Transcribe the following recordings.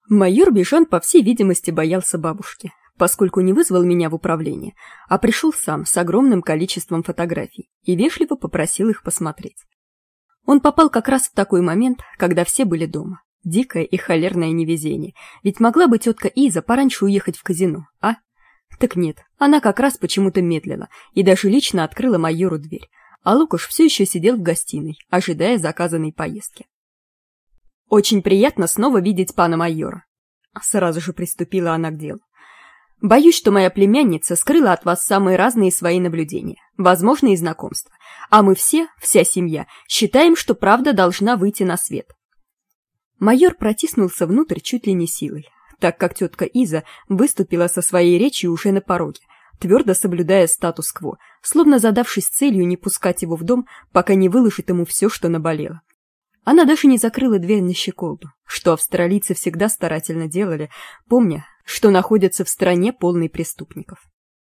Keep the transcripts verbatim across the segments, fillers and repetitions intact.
Майор Бежан, по всей видимости, боялся бабушки, поскольку не вызвал меня в управление, а пришел сам с огромным количеством фотографий и вежливо попросил их посмотреть. Он попал как раз в такой момент, когда все были дома. Дикое и холерное невезение, ведь могла бы тетка Иза пораньше уехать в казино, а? Так нет, она как раз почему-то медлила и даже лично открыла майору дверь, а Лукаш все еще сидел в гостиной, ожидая заказанной поездки. «Очень приятно снова видеть пана майора», — сразу же приступила она к делу. «Боюсь, что моя племянница скрыла от вас самые разные свои наблюдения, возможные знакомства, а мы все, вся семья, считаем, что правда должна выйти на свет». Майор протиснулся внутрь чуть ли не силой, так как тетка Иза выступила со своей речью уже на пороге, твердо соблюдая статус-кво, словно задавшись целью не пускать его в дом, пока не выложит ему все, что наболело. Она даже не закрыла дверь на щеколду, что австралийцы всегда старательно делали, помня, что находятся в стране полной преступников.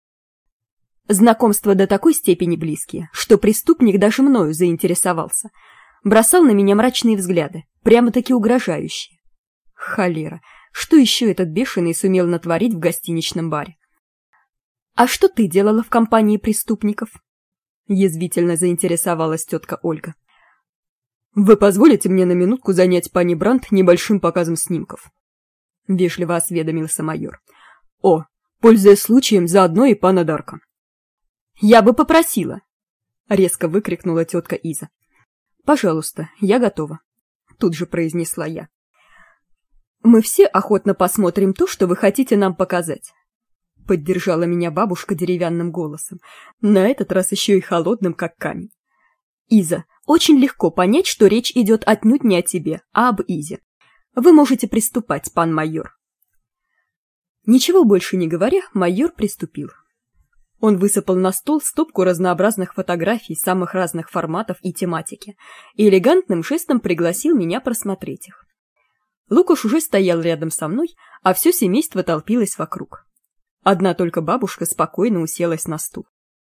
Знакомства до такой степени близкие, что преступник даже мною заинтересовался. Бросал на меня мрачные взгляды, прямо-таки угрожающие. Холера, что еще этот бешеный сумел натворить в гостиничном баре? «А что ты делала в компании преступников?» Язвительно заинтересовалась тетка Ольга. «Вы позволите мне на минутку занять пани Брандт небольшим показом снимков?» Вежливо осведомился майор. «О, пользуясь случаем, заодно и пана Дарка». «Я бы попросила!» Резко выкрикнула тетка Иза. «Пожалуйста, я готова», тут же произнесла я. «Мы все охотно посмотрим то, что вы хотите нам показать», поддержала меня бабушка деревянным голосом, на этот раз еще и холодным, как камень. «Иза, очень легко понять, что речь идет отнюдь не о тебе, а об Изе. Вы можете приступать, пан майор». Ничего больше не говоря, майор приступил. Он высыпал на стол стопку разнообразных фотографий самых разных форматов и тематики и элегантным жестом пригласил меня просмотреть их. Лукаш уже стоял рядом со мной, а все семейство толпилось вокруг. Одна только бабушка спокойно уселась на стул.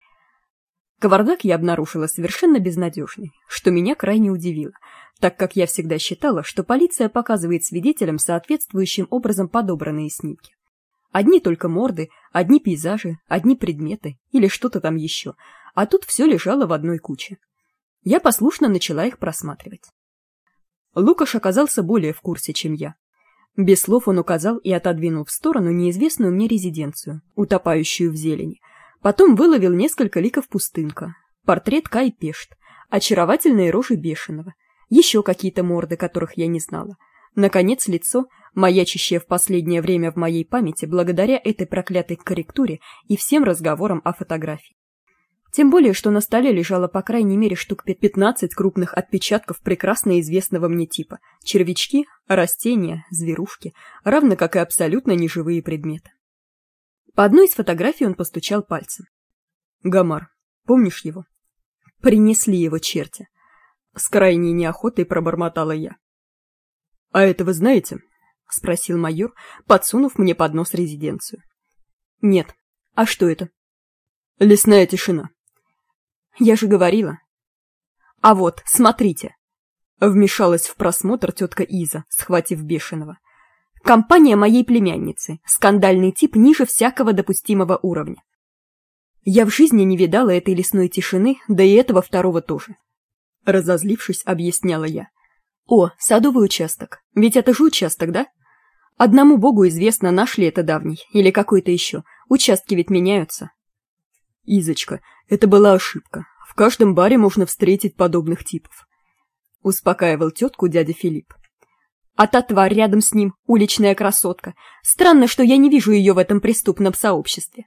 Кавардак я обнаружила совершенно безнадежный, что меня крайне удивило, так как я всегда считала, что полиция показывает свидетелям соответствующим образом подобранные снимки. Одни только морды, одни пейзажи, одни предметы или что-то там еще, а тут все лежало в одной куче. Я послушно начала их просматривать. Лукаш оказался более в курсе, чем я. Без слов он указал и отодвинул в сторону неизвестную мне резиденцию, утопающую в зелени. Потом выловил несколько ликов пустынка, портрет Кай Пешт, очаровательные рожи бешеного, еще какие-то морды, которых я не знала. Наконец, лицо, маячащее в последнее время в моей памяти благодаря этой проклятой корректуре и всем разговорам о фотографии. Тем более, что на столе лежало по крайней мере штук пятнадцать крупных отпечатков прекрасно известного мне типа: червячки, растения, зверушки, равно как и абсолютно неживые предметы. По одной из фотографий он постучал пальцем. «Гомар, помнишь его?» «Принесли его черти», — с крайней неохотой пробормотала я. «А это вы знаете?» — спросил майор, подсунув мне под нос резиденцию. «Нет. А что это?» «Лесная тишина». «Я же говорила». «А вот, смотрите», — вмешалась в просмотр тетка Иза, схватив бешеного. «Компания моей племянницы, скандальный тип ниже всякого допустимого уровня». Я в жизни не видала этой лесной тишины, да и этого второго тоже. Разозлившись, объясняла я. «О, садовый участок. Ведь это же участок, да? Одному богу известно, наш ли это давний, или какой-то еще. Участки ведь меняются». «Изочка, это была ошибка. В каждом баре можно встретить подобных типов», — успокаивал тетку дядя Филипп. «А та тварь рядом с ним, уличная красотка. Странно, что я не вижу ее в этом преступном сообществе».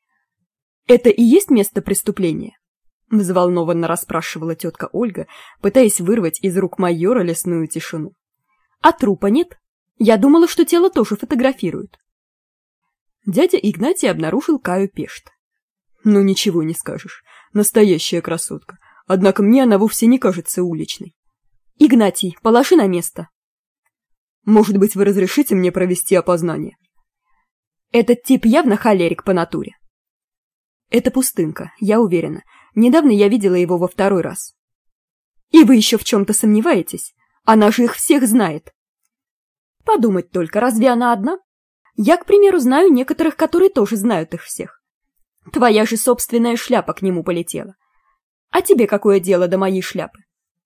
«Это и есть место преступления?» — взволнованно расспрашивала тетка Ольга, пытаясь вырвать из рук майора лесную тишину. «А трупа нет? Я думала, что тело тоже фотографируют». Дядя Игнатий обнаружил Каю Пешт. «Ну, ничего не скажешь. Настоящая красотка. Однако мне она вовсе не кажется уличной». «Игнатий, положи на место». «Может быть, вы разрешите мне провести опознание?» «Этот тип явно холерик по натуре». «Это пустынка, я уверена. Недавно я видела его во второй раз». «И вы еще в чем-то сомневаетесь? Она же их всех знает». Подумать только, разве она одна? Я, к примеру, знаю некоторых, которые тоже знают их всех. Твоя же собственная шляпа к нему полетела. А тебе какое дело до моей шляпы?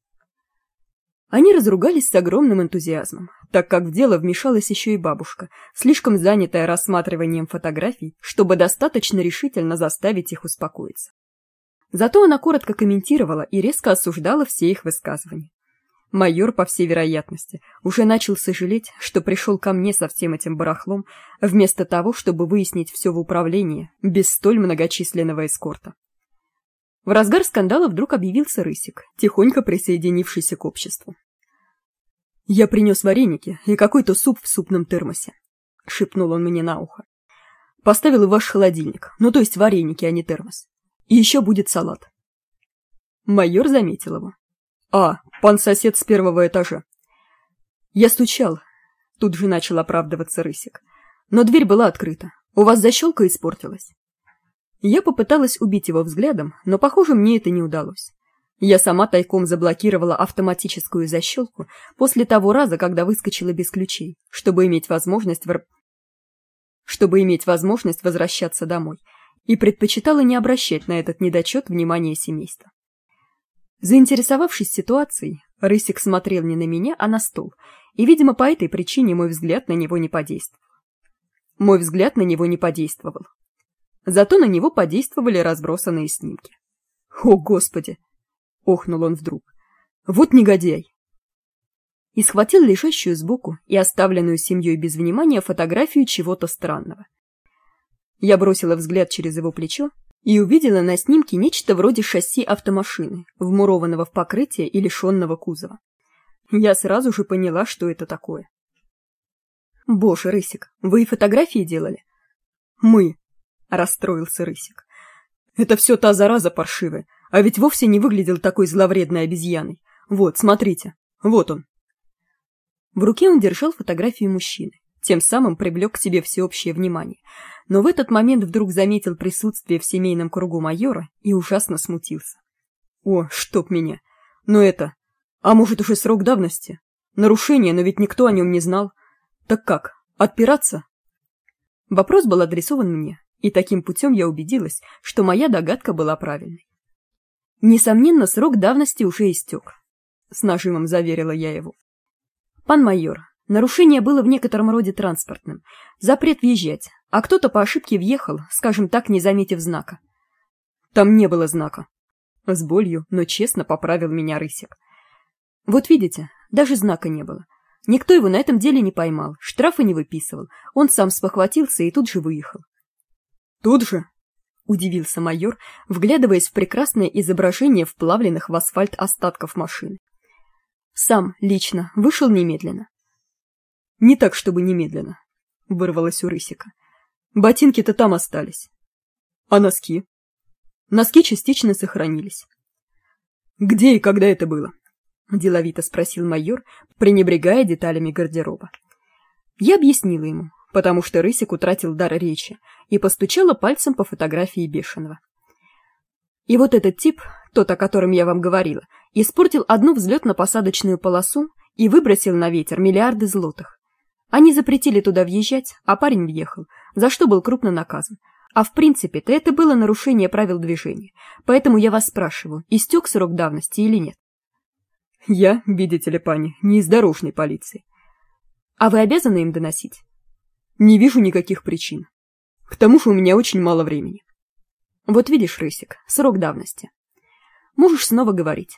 Они разругались с огромным энтузиазмом, так как в дело вмешалась еще и бабушка, слишком занятая рассматриванием фотографий, чтобы достаточно решительно заставить их успокоиться. Зато она коротко комментировала и резко осуждала все их высказывания. Майор, по всей вероятности, уже начал сожалеть, что пришел ко мне со всем этим барахлом, вместо того, чтобы выяснить все в управлении без столь многочисленного эскорта. В разгар скандала вдруг объявился Рысик, тихонько присоединившийся к обществу. «Я принес вареники и какой-то суп в супном термосе», — шепнул он мне на ухо. «Поставил в ваш холодильник, ну то есть вареники, а не термос. И еще будет салат». Майор заметил его. «А, пан-сосед с первого этажа». «Я стучал», — тут же начал оправдываться Рысик. «Но дверь была открыта. У вас защелка испортилась». Я попыталась убить его взглядом, но, похоже, мне это не удалось. Я сама тайком заблокировала автоматическую защелку после того раза, когда выскочила без ключей, чтобы иметь возможность вор... чтобы иметь возможность возвращаться домой, и предпочитала не обращать на этот недочет внимания семейства. Заинтересовавшись ситуацией, Рысик смотрел не на меня, а на стол, и, видимо, по этой причине мой взгляд на него не подействовал. Мой взгляд на него не подействовал. Зато на него подействовали разбросанные снимки. «О, Господи!» — охнул он вдруг. «Вот негодяй!» И схватил лежащую сбоку и оставленную семьей без внимания фотографию чего-то странного. Я бросила взгляд через его плечо и увидела на снимке нечто вроде шасси автомашины, вмурованного в покрытие и лишенного кузова. Я сразу же поняла, что это такое. «Боже, Рысик, вы и фотографии делали?» «Мы», — расстроился Рысик. «Это все та зараза паршивая, а ведь вовсе не выглядел такой зловредной обезьяной. Вот, смотрите, вот он». В руке он держал фотографию мужчины, тем самым привлек к себе всеобщее внимание, но в этот момент вдруг заметил присутствие в семейном кругу майора и ужасно смутился. «О, чтоб меня! Но это... А может, уже срок давности? Нарушение, но ведь никто о нем не знал. Так как, отпираться?» Вопрос был адресован мне, и таким путем я убедилась, что моя догадка была правильной. «Несомненно, срок давности уже истек», — с нажимом заверила я его. «Пан майор, нарушение было в некотором роде транспортным. Запрет въезжать, а кто-то по ошибке въехал, скажем так, не заметив знака». «Там не было знака». С болью, но честно поправил меня Рысик. «Вот видите, даже знака не было. Никто его на этом деле не поймал, штрафы не выписывал. Он сам спохватился и тут же выехал». «Тут же?» — удивился майор, вглядываясь в прекрасное изображение вплавленных в асфальт остатков машины. «Сам, лично, вышел немедленно». «Не так, чтобы немедленно», — вырвалось у Рысика. «Ботинки-то там остались». «А носки?» «Носки частично сохранились». «Где и когда это было?» — деловито спросил майор, пренебрегая деталями гардероба. Я объяснила ему, потому что Рысик утратил дар речи, и постучала пальцем по фотографии Бешеного. И вот этот тип, тот, о котором я вам говорила, испортил одну взлетно-посадочную полосу и выбросил на ветер миллиарды злотых. Они запретили туда въезжать, а парень въехал, за что был крупно наказан. А в принципе-то это было нарушение правил движения, поэтому я вас спрашиваю, истек срок давности или нет? Я, видите ли, пани, не из дорожной полиции. А вы обязаны им доносить? Не вижу никаких причин. К тому же у меня очень мало времени. Вот видишь, Рысик, срок давности. Можешь снова говорить.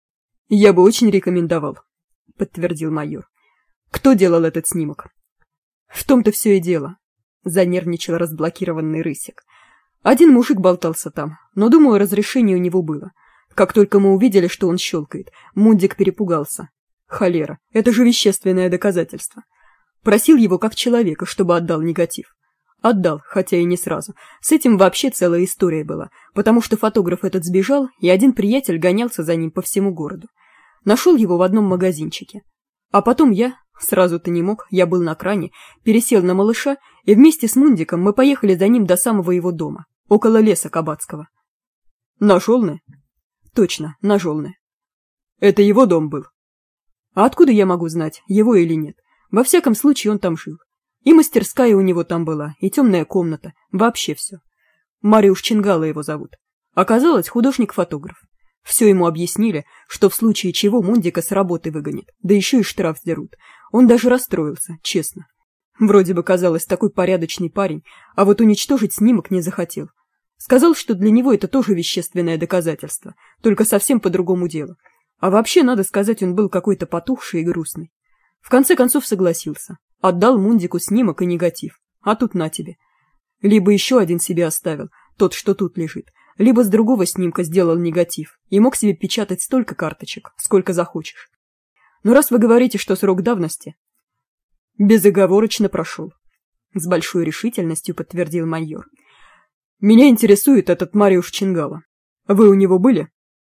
Я бы очень рекомендовал, подтвердил майор. Кто делал этот снимок? В том-то все и дело, занервничал разблокированный Рысик. Один мужик болтался там, но, думаю, разрешение у него было. Как только мы увидели, что он щелкает, Мундик перепугался. Холера, это же вещественное доказательство. Просил его как человека, чтобы отдал негатив. Отдал, хотя и не сразу. С этим вообще целая история была, потому что фотограф этот сбежал, и один приятель гонялся за ним по всему городу. Нашел его в одном магазинчике. А потом я, сразу-то не мог, я был на кране, пересел на малыша, и вместе с Мундиком мы поехали за ним до самого его дома, около леса Кабацкого. На Жолны? Точно, на Жолны. Это его дом был. А откуда я могу знать, его или нет? Во всяком случае, он там жил. И мастерская у него там была, и темная комната, вообще все. Мариуш Чингало его зовут. Оказалось, художник-фотограф. Все ему объяснили, что в случае чего Мундика с работы выгонит, да еще и штраф сдерут. Он даже расстроился, честно. Вроде бы казалось, такой порядочный парень, а вот уничтожить снимок не захотел. Сказал, что для него это тоже вещественное доказательство, только совсем по другому делу. А вообще, надо сказать, он был какой-то потухший и грустный. В конце концов согласился. Отдал Мундику снимок и негатив. А тут на тебе. Либо еще один себе оставил, тот, что тут лежит, либо с другого снимка сделал негатив и мог себе печатать столько карточек, сколько захочешь. Но раз вы говорите, что срок давности... Безоговорочно прошел. С большой решительностью подтвердил майор. Меня интересует этот Мариуш Чингало. Вы у него были?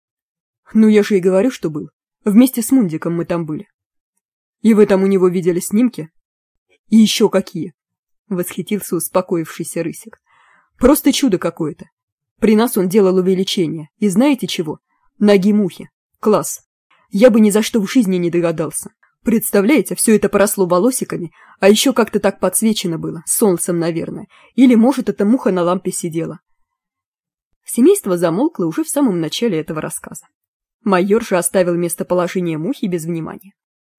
Ну, я же и говорю, что был. Вместе с Мундиком мы там были. И вы там у него видели снимки? И еще какие? Восхитился успокоившийся Рысик. Просто чудо какое-то. При нас он делал увеличение. И знаете чего? Ноги мухи. Класс. Я бы ни за что в жизни не догадался. Представляете, все это поросло волосиками, а еще как-то так подсвечено было, солнцем, наверное. Или, может, эта муха на лампе сидела. Семейство замолкло уже в самом начале этого рассказа. Майор же оставил местоположение мухи без внимания.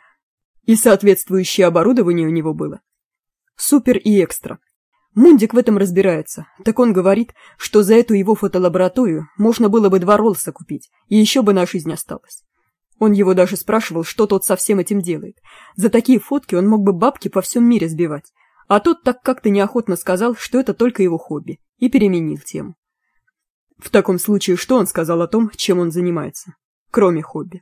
И соответствующее оборудование у него было. Супер и экстра. Мундик в этом разбирается, так он говорит, что за эту его фотолабораторию можно было бы два Роллса купить, и еще бы на жизнь осталось. Он его даже спрашивал, что тот со всем этим делает. За такие фотки он мог бы бабки по всем мире сбивать. А тот так как-то неохотно сказал, что это только его хобби, и переменил тему. В таком случае, что он сказал о том, чем он занимается, кроме хобби?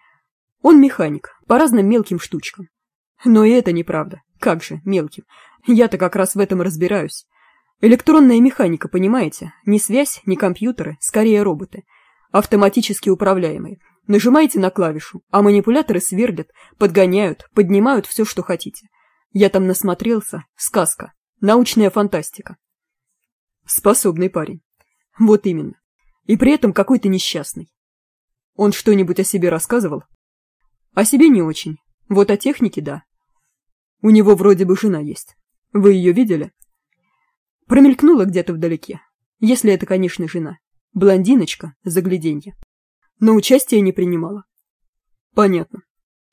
Он механик, по разным мелким штучкам. Но и это неправда. Как же, мелким. Я-то как раз в этом разбираюсь. Электронная механика, понимаете? Не связь, не компьютеры, скорее роботы. Автоматически управляемые. Нажимаете на клавишу, а манипуляторы сверлят, подгоняют, поднимают все, что хотите. Я там насмотрелся. Сказка. Научная фантастика. Способный парень. Вот именно. И при этом какой-то несчастный. Он что-нибудь о себе рассказывал? О себе не очень. Вот о технике, да. У него вроде бы жена есть. Вы ее видели? Промелькнула где-то вдалеке. Если это, конечно, жена. Блондиночка, загляденье. Но участия не принимала. Понятно.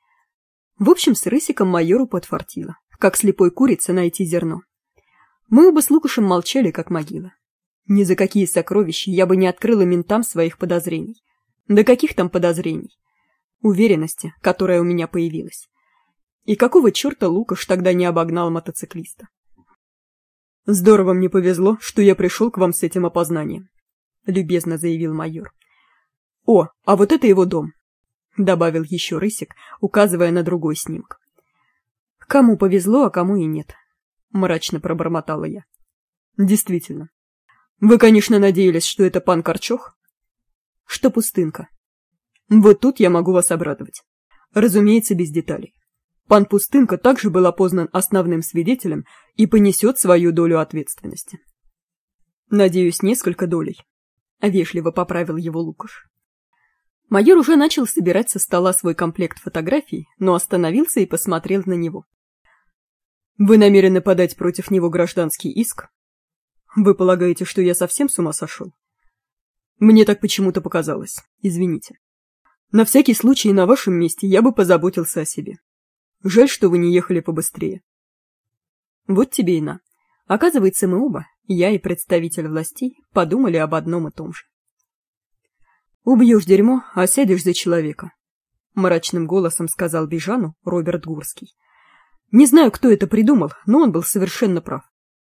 В общем, с Рысиком майору подфартило, как слепой курице найти зерно. Мы оба с Лукашем молчали, как могила. Ни за какие сокровища я бы не открыла ментам своих подозрений. Да каких там подозрений? Уверенности, которая у меня появилась. И какого черта Лукаш тогда не обогнал мотоциклиста? Здорово мне повезло, что я пришел к вам с этим опознанием, любезно заявил майор. О, а вот это его дом, добавил еще Рысик, указывая на другой снимок. Кому повезло, а кому и нет, мрачно пробормотала я. Действительно. Вы, конечно, надеялись, что это пан Корчох? Что пустынка. Вот тут я могу вас обрадовать. Разумеется, без деталей. Пан Пустынка также был опознан основным свидетелем и понесет свою долю ответственности. Надеюсь, несколько долей. Вежливо поправил его Лукаш. Майор уже начал собирать со стола свой комплект фотографий, но остановился и посмотрел на него. Вы намерены подать против него гражданский иск? Вы полагаете, что я совсем с ума сошел? Мне так почему-то показалось. Извините. На всякий случай на вашем месте я бы позаботился о себе. Жаль, что вы не ехали побыстрее. Вот тебе и на. Оказывается, мы оба, я и представитель властей, подумали об одном и том же. «Убьешь дерьмо, а сядешь за человека», — мрачным голосом сказал Бижану Роберт Гурский. Не знаю, кто это придумал, но он был совершенно прав.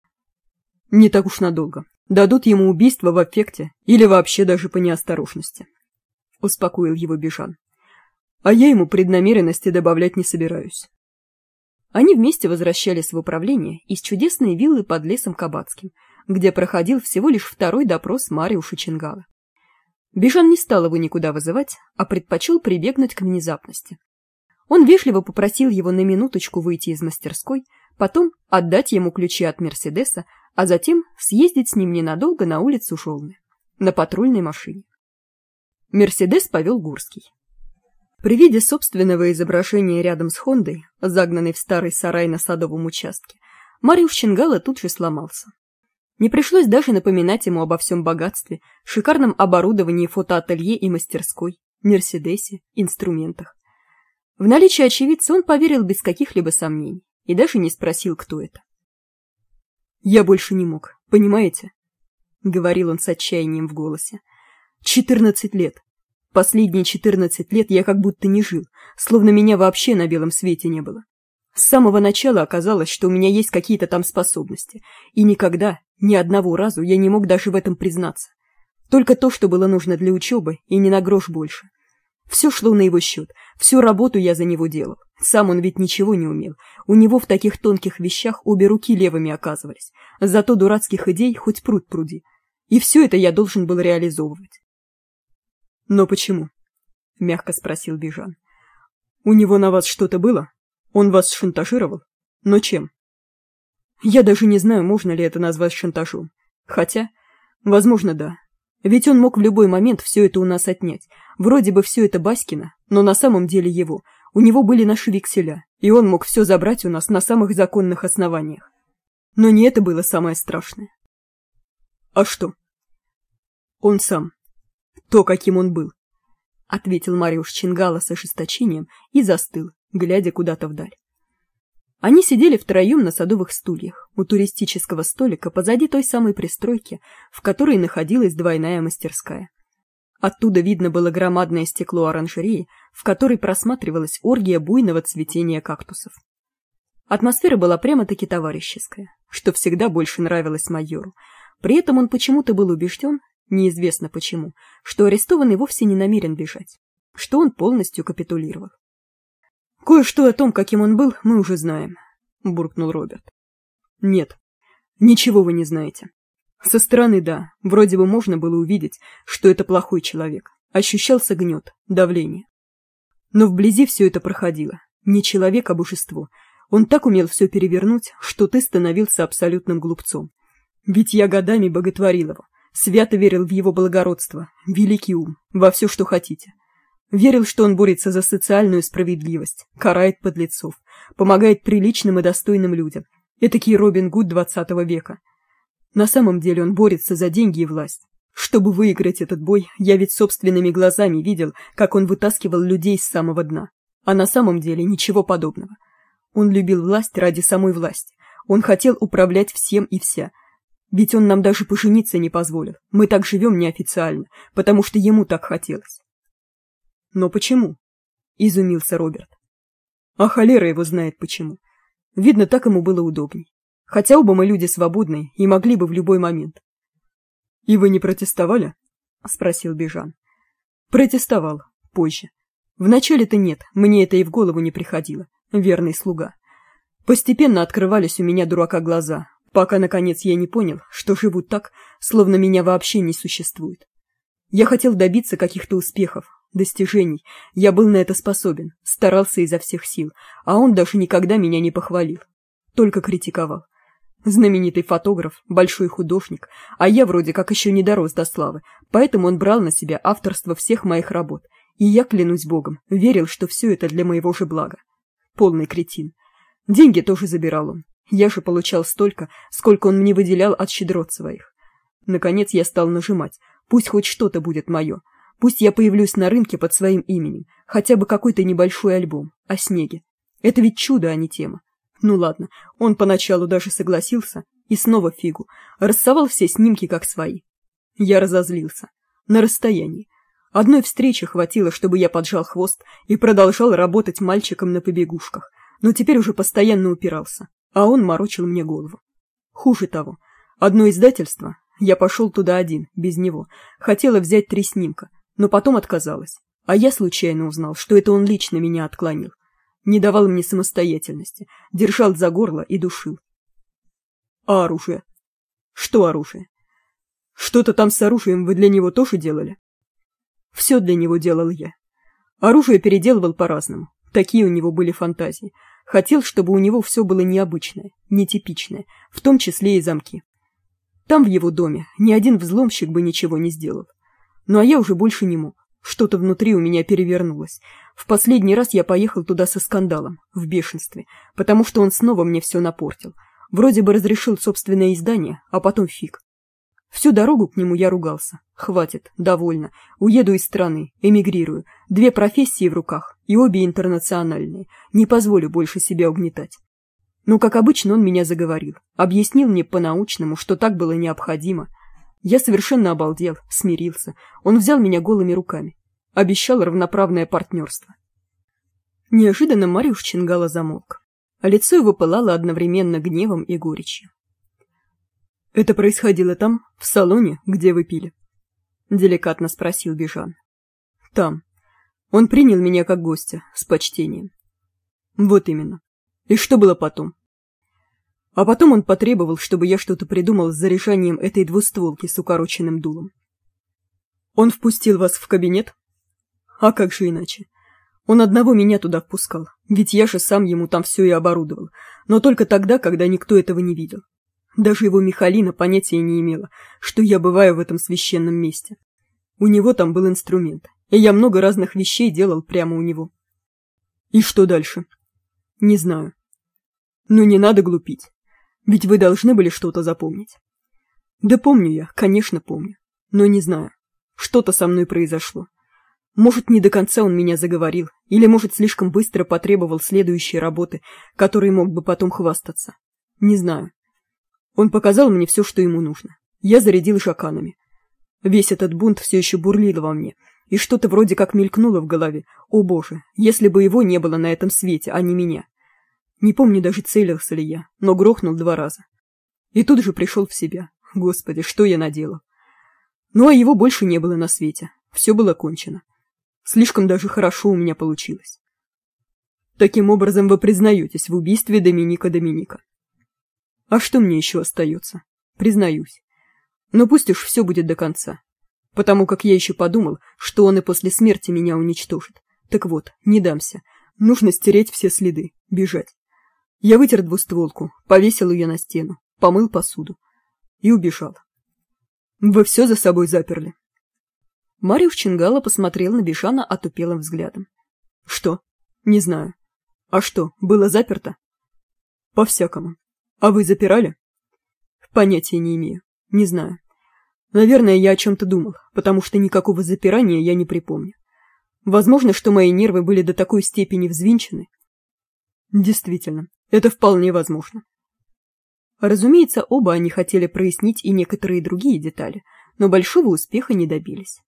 Не так уж надолго. Дадут ему убийство в аффекте или вообще даже по неосторожности. Успокоил его Бижан. А я ему преднамеренности добавлять не собираюсь. Они вместе возвращались в управление из чудесной виллы под лесом Кабацким, где проходил всего лишь второй допрос Мариуша Чингало. Бижан не стал его никуда вызывать, а предпочел прибегнуть к внезапности. Он вежливо попросил его на минуточку выйти из мастерской, потом отдать ему ключи от Мерседеса, а затем съездить с ним ненадолго на улицу Жолны, на патрульной машине. Мерседес повел Гурский. При виде собственного изображения рядом с Хондой, загнанной в старый сарай на садовом участке, Мариуш Чингало тут же сломался. Не пришлось даже напоминать ему обо всем богатстве, шикарном оборудовании фотоателье и мастерской, мерседесе, инструментах. В наличие очевидца он поверил без каких-либо сомнений и даже не спросил, кто это. «Я больше не мог, понимаете?» — говорил он с отчаянием в голосе. «Четырнадцать лет. Последние четырнадцать лет я как будто не жил, словно меня вообще на белом свете не было. С самого начала оказалось, что у меня есть какие-то там способности, и никогда, ни одного разу я не мог даже в этом признаться. Только то, что было нужно для учебы, и не на грош больше. Все шло на его счет, всю работу я за него делал. Сам он ведь ничего не умел, у него в таких тонких вещах обе руки левыми оказывались, зато дурацких идей хоть пруд пруди. И все это я должен был реализовывать». «Но почему?» — мягко спросил Бежан. «У него на вас что-то было? Он вас шантажировал? Но чем?» «Я даже не знаю, можно ли это назвать шантажом. Хотя, возможно, да. Ведь он мог в любой момент все это у нас отнять. Вроде бы все это Баськина, но на самом деле его. У него были наши векселя, и он мог все забрать у нас на самых законных основаниях. Но не это было самое страшное». «А что?» «Он сам. То, каким он был», — ответил Мариуш Чингало с ожесточением и застыл, глядя куда-то вдаль. Они сидели втроем на садовых стульях у туристического столика позади той самой пристройки, в которой находилась двойная мастерская. Оттуда видно было громадное стекло оранжереи, в которой просматривалась оргия буйного цветения кактусов. Атмосфера была прямо-таки товарищеская, что всегда больше нравилось майору. При этом он почему-то был убежден, неизвестно почему, что арестованный вовсе не намерен бежать, что он полностью капитулировал. «Кое-что о том, каким он был, мы уже знаем», — буркнул Роберт. «Нет, ничего вы не знаете. Со стороны, да, вроде бы можно было увидеть, что это плохой человек, ощущался гнет, давление. Но вблизи все это проходило, не человек, а божество. Он так умел все перевернуть, что ты становился абсолютным глупцом. Ведь я годами боготворил его, свято верил в его благородство, великий ум, во все, что хотите. Верил, что он борется за социальную справедливость, карает подлецов, помогает приличным и достойным людям. Этакий Робин Гуд двадцатого века. На самом деле он борется за деньги и власть. Чтобы выиграть этот бой, я ведь собственными глазами видел, как он вытаскивал людей с самого дна. А на самом деле ничего подобного. Он любил власть ради самой власти. Он хотел управлять всем и вся. Ведь он нам даже пожениться не позволил. Мы так живем неофициально, потому что ему так хотелось. «Но почему?» — изумился Роберт. «А холера его знает почему. Видно, так ему было удобней. Хотя оба мы люди свободные и могли бы в любой момент». «И вы не протестовали?» — спросил Бежан. «Протестовал. Позже. Вначале-то нет, мне это и в голову не приходило. Верный слуга. Постепенно открывались у меня дурака глаза, пока, наконец, я не понял, что живут так, словно меня вообще не существует. Я хотел добиться каких-то успехов, достижений, я был на это способен, старался изо всех сил, а он даже никогда меня не похвалил, только критиковал. Знаменитый фотограф, большой художник, а я вроде как еще не дорос до славы, поэтому он брал на себя авторство всех моих работ, и я, клянусь богом, верил, что все это для моего же блага. Полный кретин. Деньги тоже забирал он, я же получал столько, сколько он мне выделял от щедрот своих. Наконец я стал нажимать, пусть хоть что-то будет мое. Пусть я появлюсь на рынке под своим именем, хотя бы какой-то небольшой альбом о снеге. Это ведь чудо, а не тема. Ну ладно, он поначалу даже согласился, и снова фигу, рассовал все снимки как свои. Я разозлился. На расстоянии. Одной встречи хватило, чтобы я поджал хвост и продолжал работать мальчиком на побегушках, но теперь уже постоянно упирался, а он морочил мне голову. Хуже того, одно издательство, я пошел туда один, без него, хотела взять три снимка, но потом отказалась, а я случайно узнал, что это он лично меня отклонил. Не давал мне самостоятельности, держал за горло и душил. А оружие? Что оружие? Что-то там с оружием вы для него тоже делали? Все для него делал я. Оружие переделывал по-разному, такие у него были фантазии. Хотел, чтобы у него все было необычное, нетипичное, в том числе и замки. Там, в его доме, ни один взломщик бы ничего не сделал. Ну а я уже больше не мог. Что-то внутри у меня перевернулось. В последний раз я поехал туда со скандалом, в бешенстве, потому что он снова мне все напортил. Вроде бы разрешил собственное издание, а потом фиг. Всю дорогу к нему я ругался. Хватит, довольно. Уеду из страны, эмигрирую. Две профессии в руках, и обе интернациональные. Не позволю больше себя угнетать. Но, как обычно, он меня заговорил. Объяснил мне по-научному, что так было необходимо. Я совершенно обалдел, смирился. Он взял меня голыми руками. Обещал равноправное партнерство. Неожиданно Мариуш Чингало замолк, а лицо его пылало одновременно гневом и горечью. «Это происходило там, в салоне, где вы пили?» — деликатно спросил Бежан. «Там. Он принял меня как гостя, с почтением». «Вот именно. И что было потом?» «А потом он потребовал, чтобы я что-то придумал с заряжанием этой двустволки с укороченным дулом». «Он впустил вас в кабинет?» «А как же иначе? Он одного меня туда впускал, ведь я же сам ему там все и оборудовал, но только тогда, когда никто этого не видел. Даже его Михалина понятия не имела, что я бываю в этом священном месте. У него там был инструмент, и я много разных вещей делал прямо у него». «И что дальше?» «Не знаю». «Ну не надо глупить, ведь вы должны были что-то запомнить». «Да помню я, конечно помню, но не знаю. Что-то со мной произошло. Может, не до конца он меня заговорил, или, может, слишком быстро потребовал следующей работы, которой мог бы потом хвастаться. Не знаю. Он показал мне все, что ему нужно. Я зарядил жаканами. Весь этот бунт все еще бурлил во мне, и что-то вроде как мелькнуло в голове. О боже, если бы его не было на этом свете, а не меня. Не помню даже, целился ли я, но грохнул два раза. И тут же пришел в себя. Господи, что я наделал. Ну а его больше не было на свете. Все было кончено. Слишком даже хорошо у меня получилось. Таким образом вы признаетесь в убийстве Доминика Доминика. А что мне еще остается? Признаюсь. Но пусть уж все будет до конца. Потому как я еще подумал, что он и после смерти меня уничтожит. Так вот, не дамся. Нужно стереть все следы, бежать. Я вытер двустволку, повесил ее на стену, помыл посуду и убежал. Вы все за собой заперли? Мариуш Чингало посмотрел на Бежана отупелым взглядом. Что? Не знаю. А что, было заперто? По-всякому. А вы запирали? Понятия не имею. Не знаю. Наверное, я о чем-то думал, потому что никакого запирания я не припомню. Возможно, что мои нервы были до такой степени взвинчены. Действительно, это вполне возможно. Разумеется, оба они хотели прояснить и некоторые другие детали, но большого успеха не добились.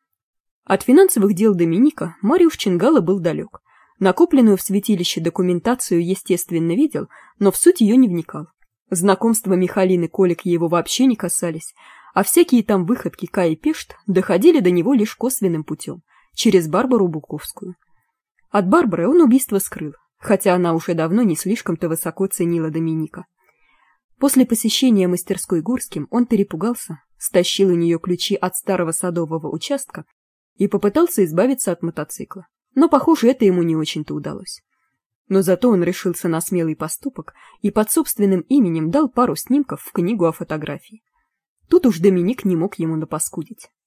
От финансовых дел Доминика Мариуш Чингало был далек. Накопленную в святилище документацию, естественно, видел, но в суть ее не вникал. Знакомства Михалины Колик его вообще не касались, а всякие там выходки Каи Пешт доходили до него лишь косвенным путем, через Барбару Буковскую. От Барбары он убийство скрыл, хотя она уже давно не слишком-то высоко ценила Доминика. После посещения мастерской Гурским он перепугался, стащил у нее ключи от старого садового участка и попытался избавиться от мотоцикла, но, похоже, это ему не очень-то удалось. Но зато он решился на смелый поступок и под собственным именем дал пару снимков в книгу о фотографии. Тут уж Доминик не мог ему напаскудить.